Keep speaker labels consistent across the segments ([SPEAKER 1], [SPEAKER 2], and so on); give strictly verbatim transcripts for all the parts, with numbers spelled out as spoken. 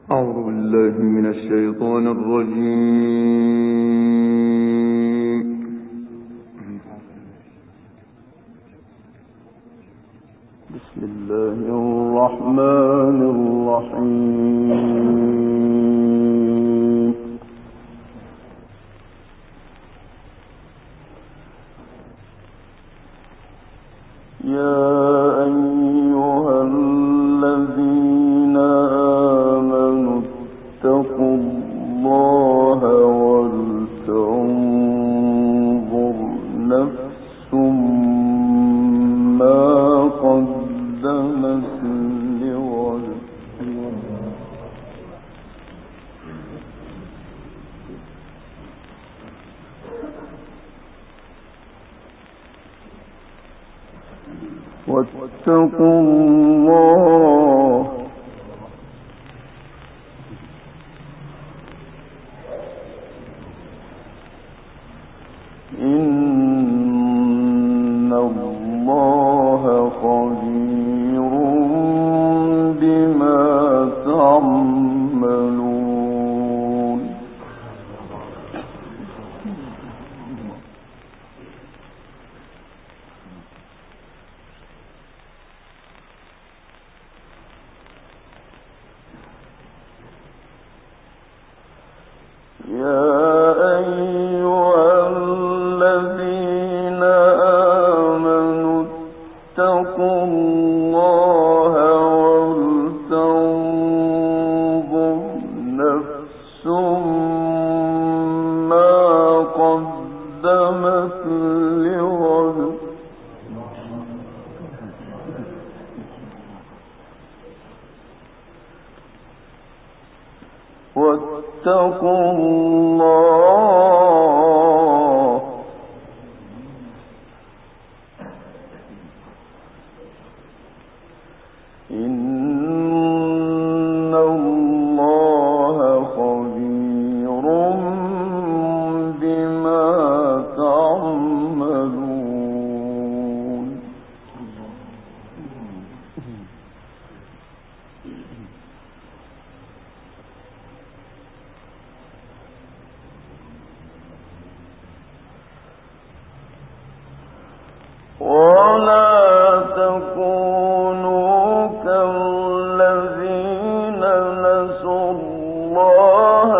[SPEAKER 1] أعوذ بالله من الشيطان الرجيم. بسم الله الرحمن الرحيم. يا أيها الذين آمنوا اتقوا الله ولتنظر نفس ما قدمت لغد واتقوا الله إن الله خبير بما تعملون. يا أيها الذين آمنوا اتقوا الله ولتنظر نفس ما قدمت لغد واتقوا الله إن الله خبير بما تعملون. ولا تكونوا كالذين نسوا الله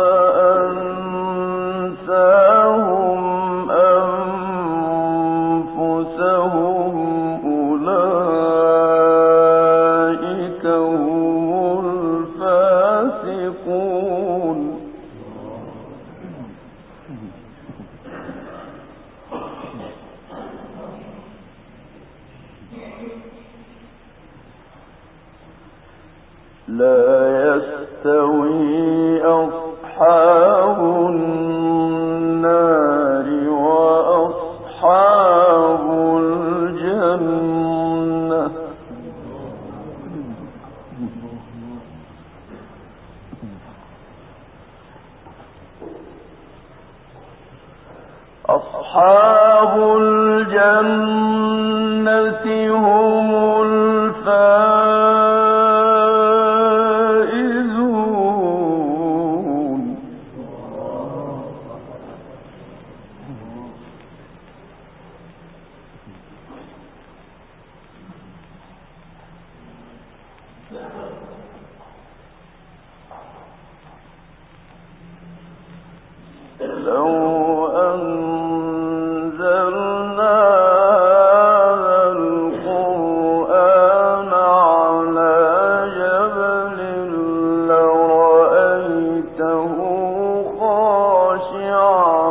[SPEAKER 1] فأنساهم أنفسهم أولئك هم الفاسقون. لا يستوي أصحاب النار وأصحاب الجنة أصحاب الجنة هم الفائزون. لو أنزلنا هذا القرآن على جبل لرأيته خاشعا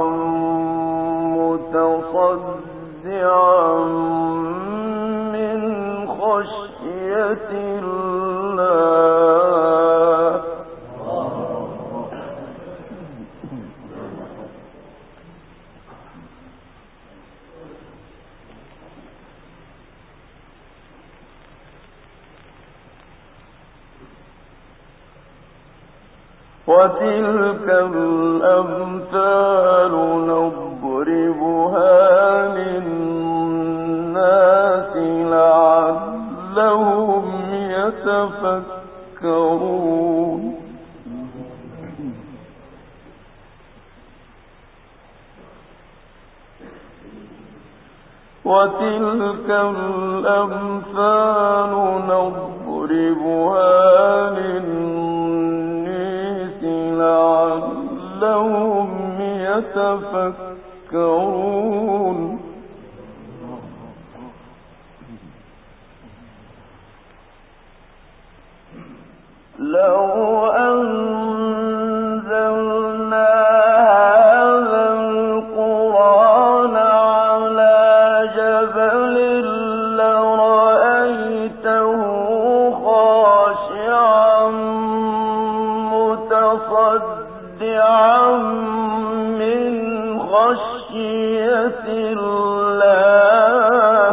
[SPEAKER 1] متصدعا من خشية الله. وتلك الأمثال نضربها للناس لعلهم يتفكرون. وتلك الأمثال نضربها للناس لعلهم يتفكرون لو أنزلنا هذا القرآن على جبل لرأيته خاشعا متصدعا من خشية الله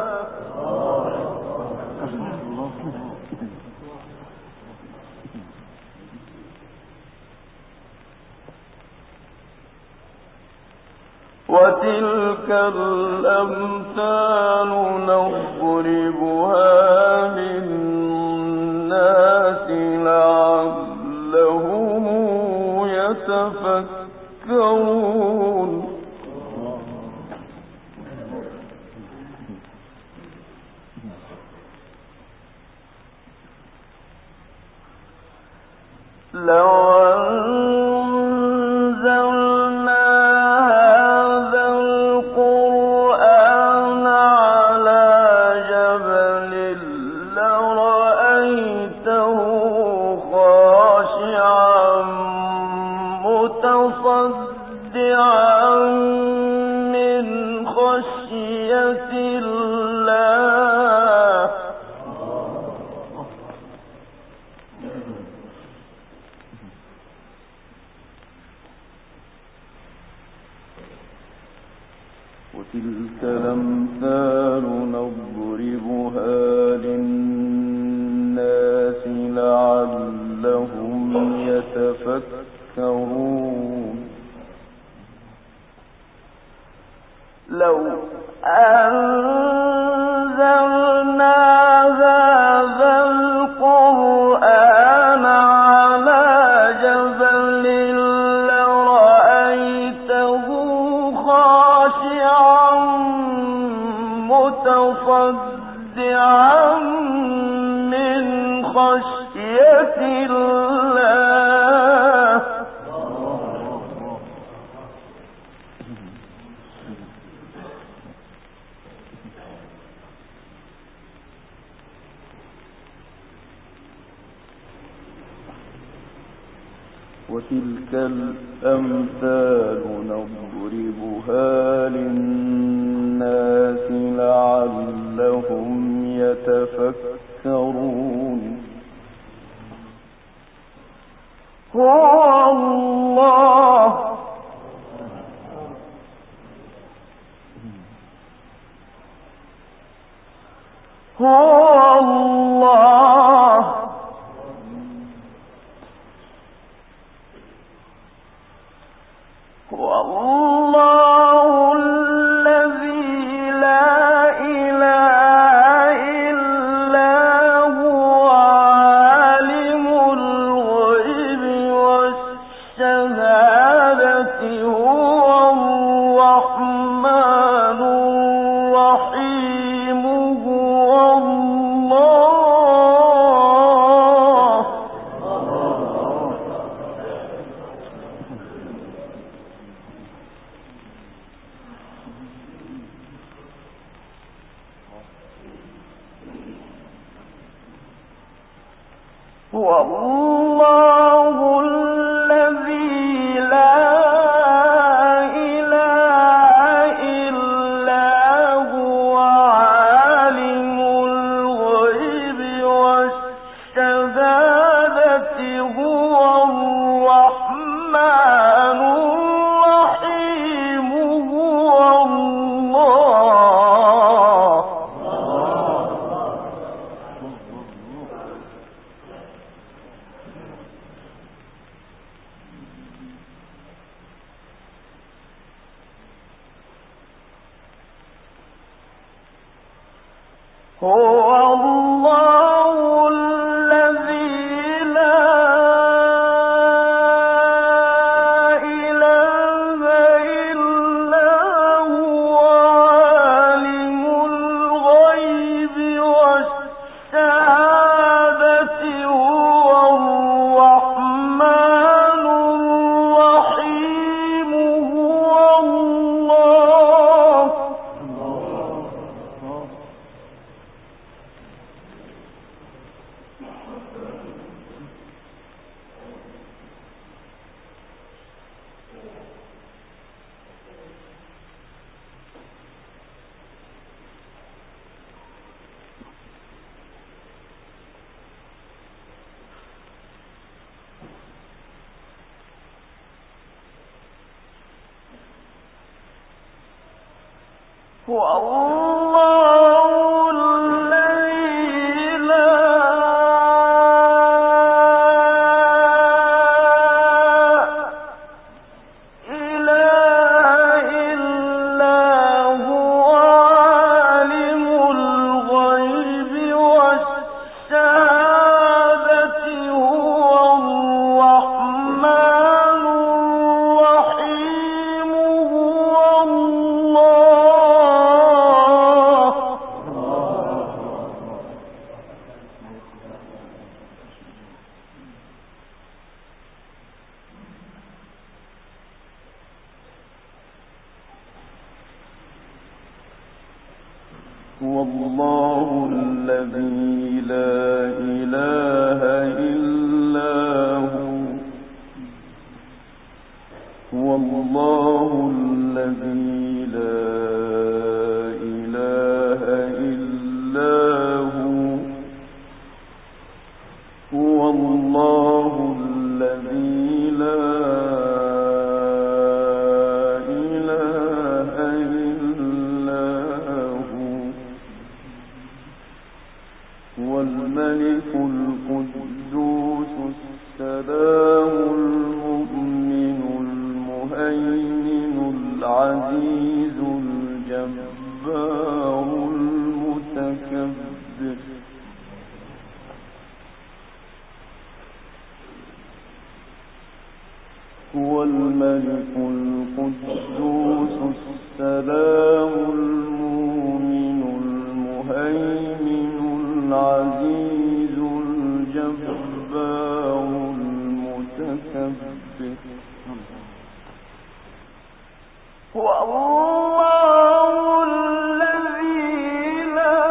[SPEAKER 1] وتلك الأمثال نضربها للناس لعلهم يتفكرون لو أنزلنا هذا القرآن على جبل لرأيته خاشعا متصدعا من خشية الله وتلك الأمثال نضربها للناس لعلهم يتفكرون لو أنزلنا هذا القرآن على جبل لرأيته خاشعا متصدعا من خشية الله وتلك الأمثال نضربها للناس لعلهم يتفكرون هو الله هو الله والله الذي لا إله إلا هو عالم الغيب والشهادة هو الرحمن الرحيم هو الله هو الله الذي لا إله إلا هو عالم الغيب والشهادة هو الرحمن الرحيم هو الله هو الله الذي لا إله إلا هو عالم والله الذي لا إله إلا هو والله الذي لا إله إلا هو هو الله الذي لا الملك القدوس السلام المؤمن المهيمن العزيز الجبار المتكبر هو الملك القدوس السلام المؤمن المهيمن العزيز الجبار المتكبر والله الذي لا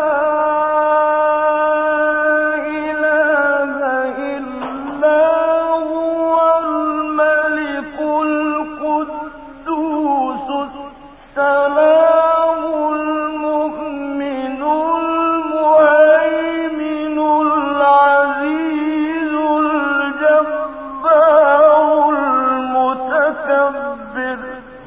[SPEAKER 1] إله إلا هو الملك القدوس السلام المؤمن المهيمن العزيز الجبار المتكبر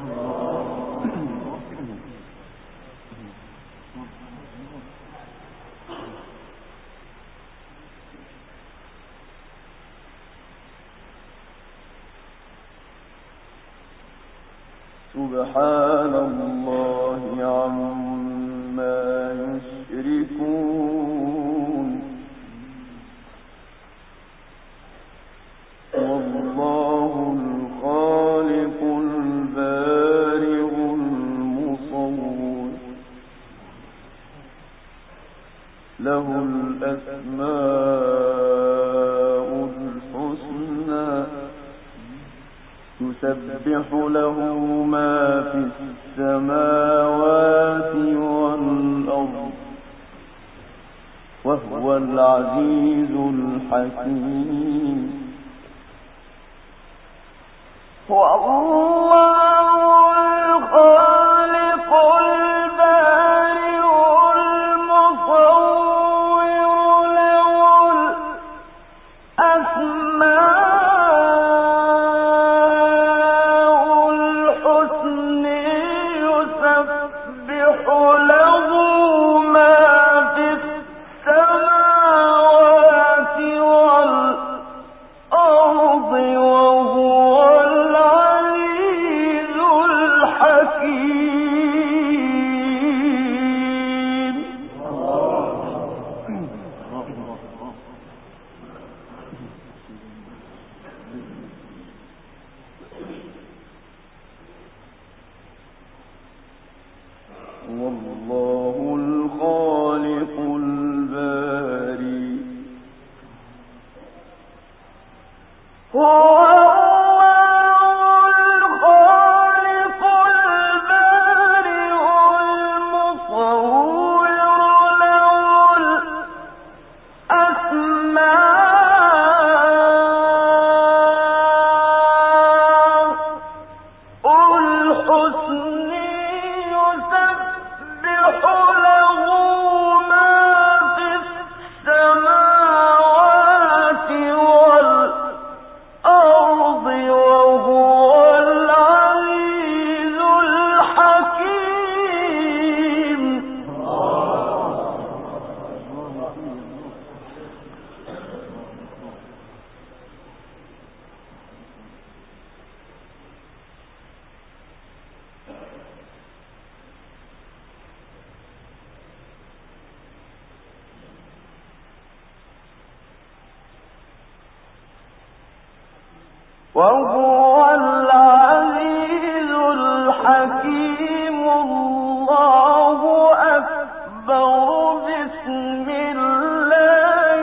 [SPEAKER 1] سبحان الله عما يشركون والله الخالق البارئ المصور له الأسماء الحسنى يسبح له ما في السماوات والأرض وهو العزيز الحكيم والله الخالق البارئ المصور له الأسماء والله الخالق البارئ هو الخالق البارئ المصور له الأسماء الحسنى يسبح له ما في السماوات والأرض وهو العزيز الحكيم. الله أكبر. بسم الله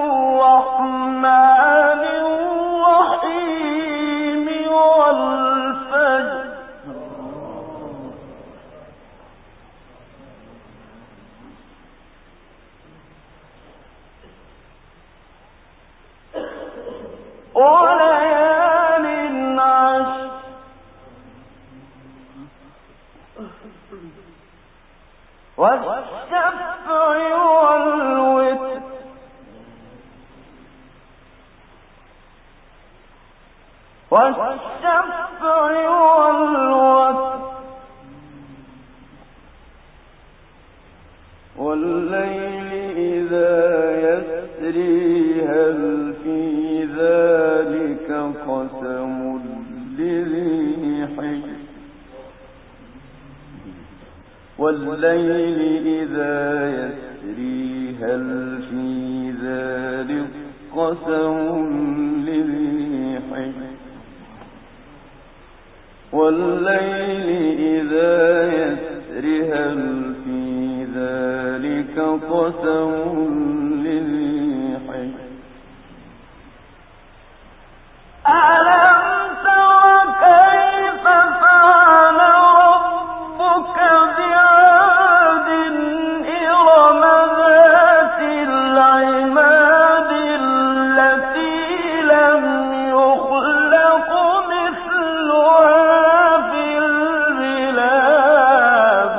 [SPEAKER 1] الرحمن الرحيم. والفجر. وليال عشر. والشفع والوتر. والشفع والوتر. والليل إذا يسري هل في ذلك قسم لذي حجر. والليل إذا يسري هل في ذلك قسم لذي حجر. والليل إذا يسري هل في ذلك قسم لذي حجر. ألم تر كيف فعل ربك بعاد إرم ذات العماد التي لم يخلق مثلها في البلاد.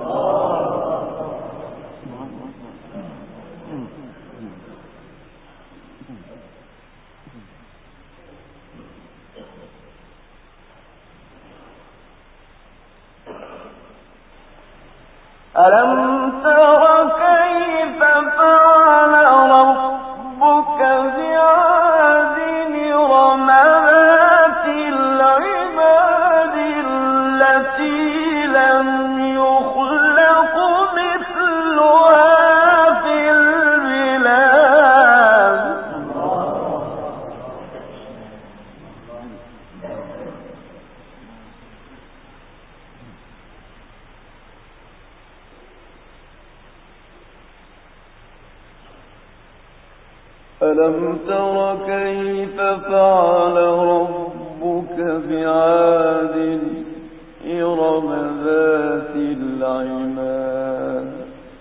[SPEAKER 1] ألم تر كيف فعل ربك بعاد إرم ذات العماد التي لم يخلق مثلها في البلاد. ألم تر كيف فعل ربك بعاد إرم ذات العماد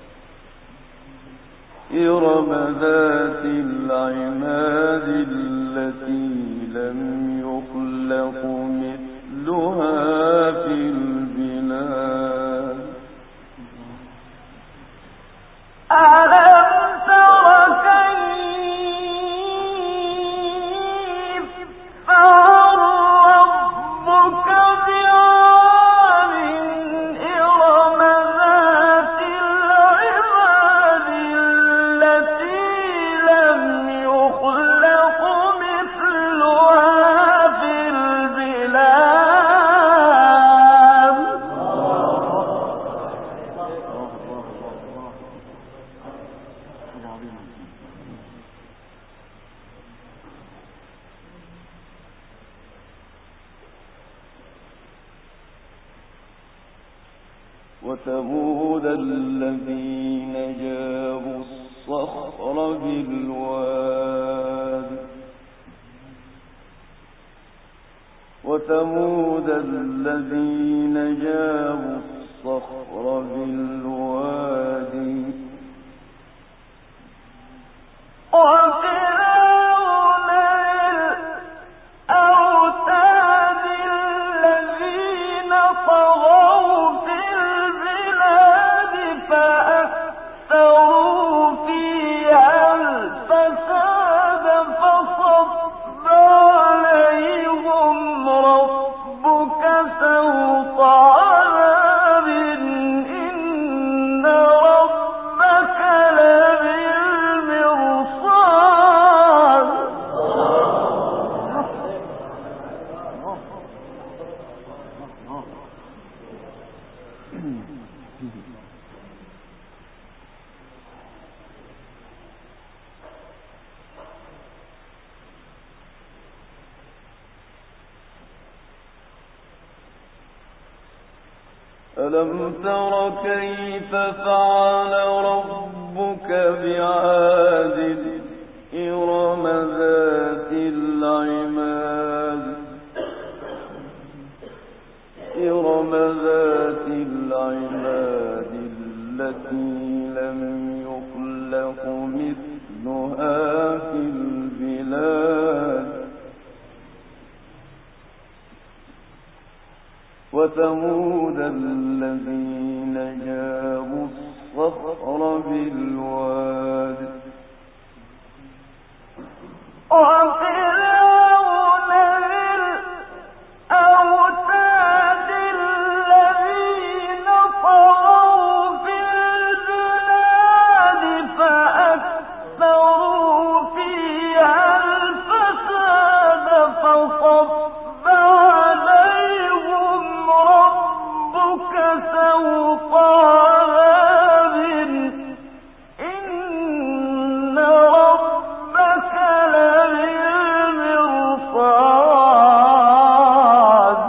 [SPEAKER 1] إرم ذات العماد التي لم يخلق مثلها في البلاد. ألم تر كيف فعل ربك بعاد إرم ذات العماد التي لم يخلق مثلها في البلاد. وثمود الذين جابوا الصخر بالواد وثمود الذين جابوا الصخر بالواد. وفرعون الأوتاد الذين طغوا في البلاد فأكثروا فيها الفساد فصب عليهم ربك سوط عذاب إن ألم تر كيف فعل ربك بعاد إرم ذات العماد إرم ذات العماد التي لم يخلق مثلها في البلاد وثمود الذين جابوا الصخر بالواد وفرعون ذي الأوتاد الذين طغوا في البلاد فأكثروا فيها الفساد فصب عليهم ربك سوط عذاب إن ربك لبالمرصاد.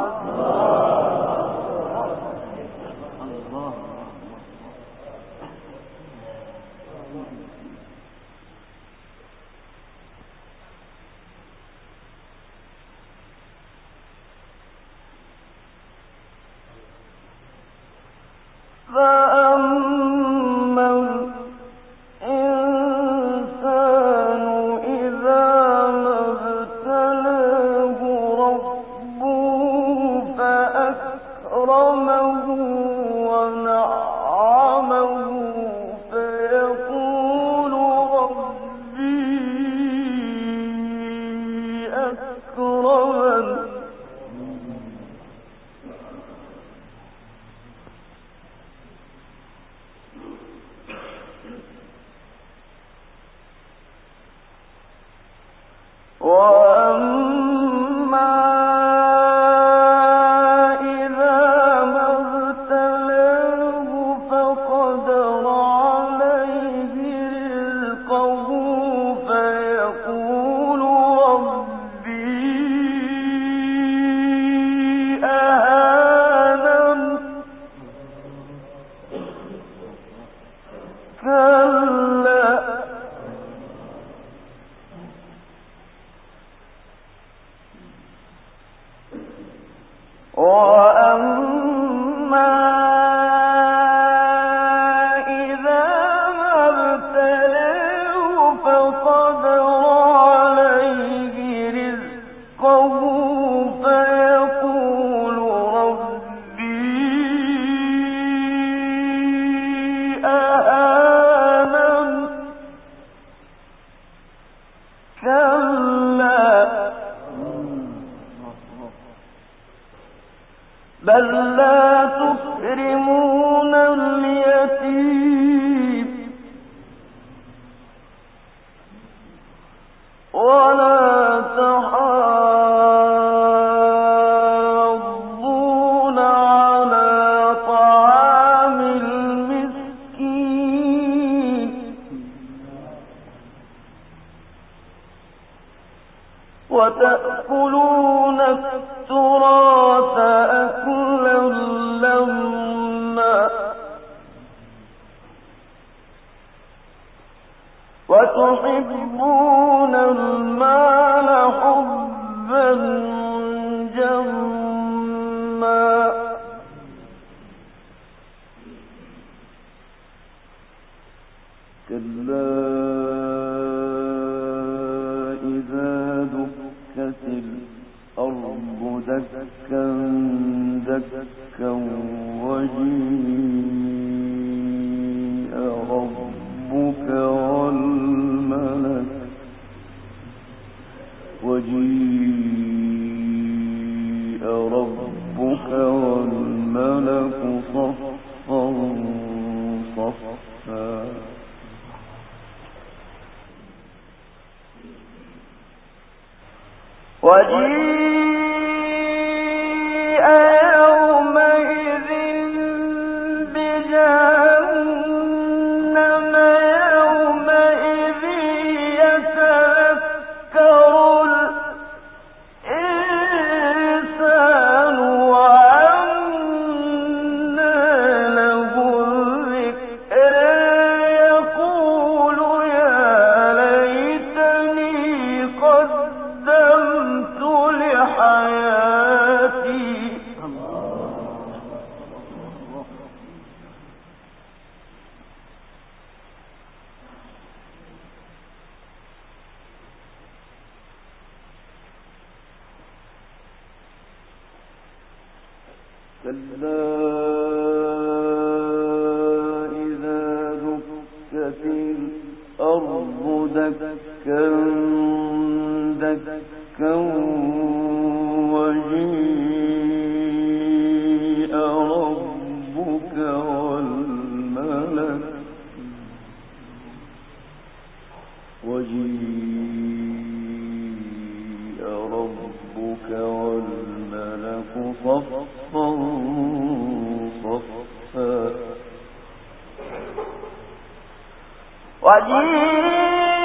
[SPEAKER 1] فأما الإنسان إذا ما ابتلاه ربه فأكرمه ونعمه فيقول ربي أكرمن وأما إذا ما ابتلاه فقدر عليه رزقه فيقول ربي أهانن كلا وأما إذا ما ابتلاه فقدر عليه رزقه فيقول ربي أهانن كلا بل لا تكرمون اليتيم ولا تحاضون على طعام المسكين وتأكلون التراث أكلا لما وتحبون المال حبا جما كلا إذا دكت الأرض دكا دكا وجيء ربك والملك وجيء ربك والملك صفا صفا وجيء يومئذ بجهنم يومئذ يتذكر الإنسان وأنى كلا إذا دكت الأرض دكا دكا وجيء ربك والملك وجيء ربك والملك صفا صفا وجيء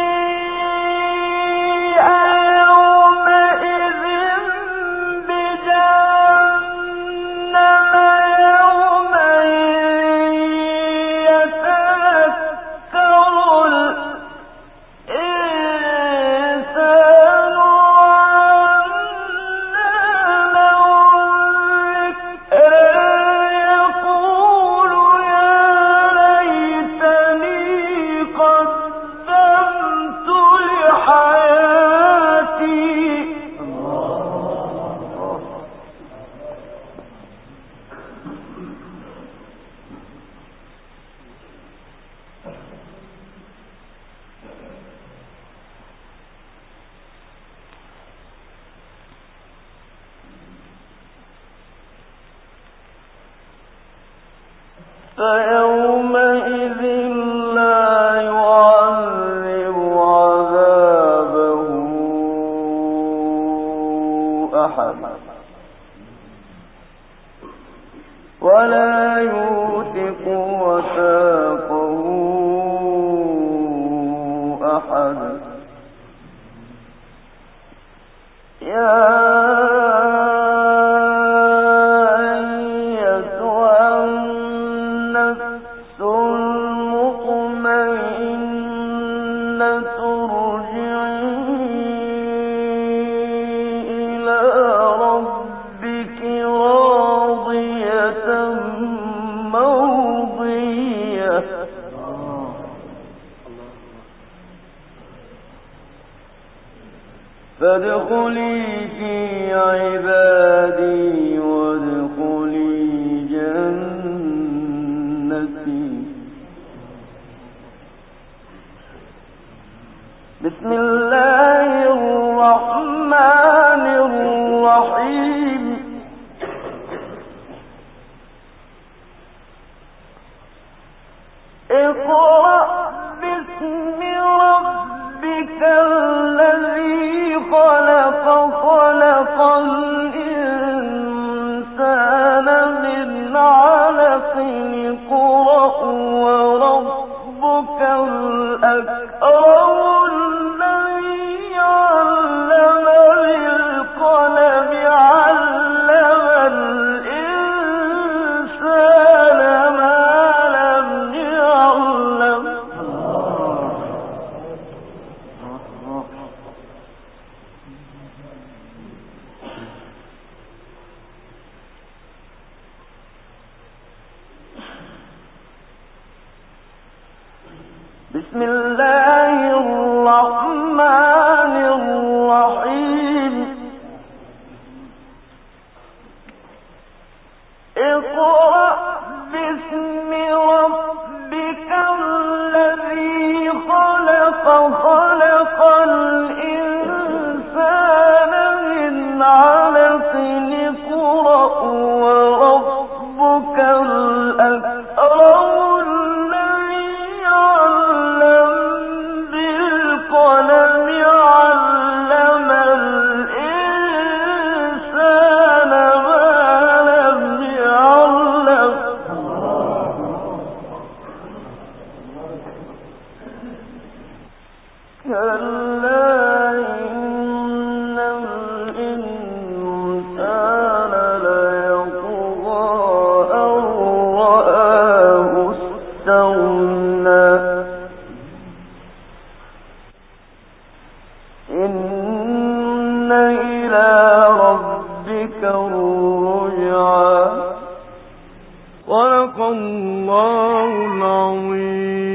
[SPEAKER 1] فيومئذ لا يعذب عذابه أحد ولا يوثق وثاقه أحد يا فادخلي في عبادي وادخلي جنتي. بسم الله الرحمن الرحيم. اقرأ باسم ربك الذي خلق خلق الإنسان من علق اقرأ وربك الأكرم الذي علم بالقلم علم الإنسان ما لم يعلم. بسم الله الرحمن الرحيم. اقرأ باسم ربك الذي خلق خلق الإنسان من علق اقرأ وربك الأكرم إن إلى ربك الرجعى. صدق الله العظيم.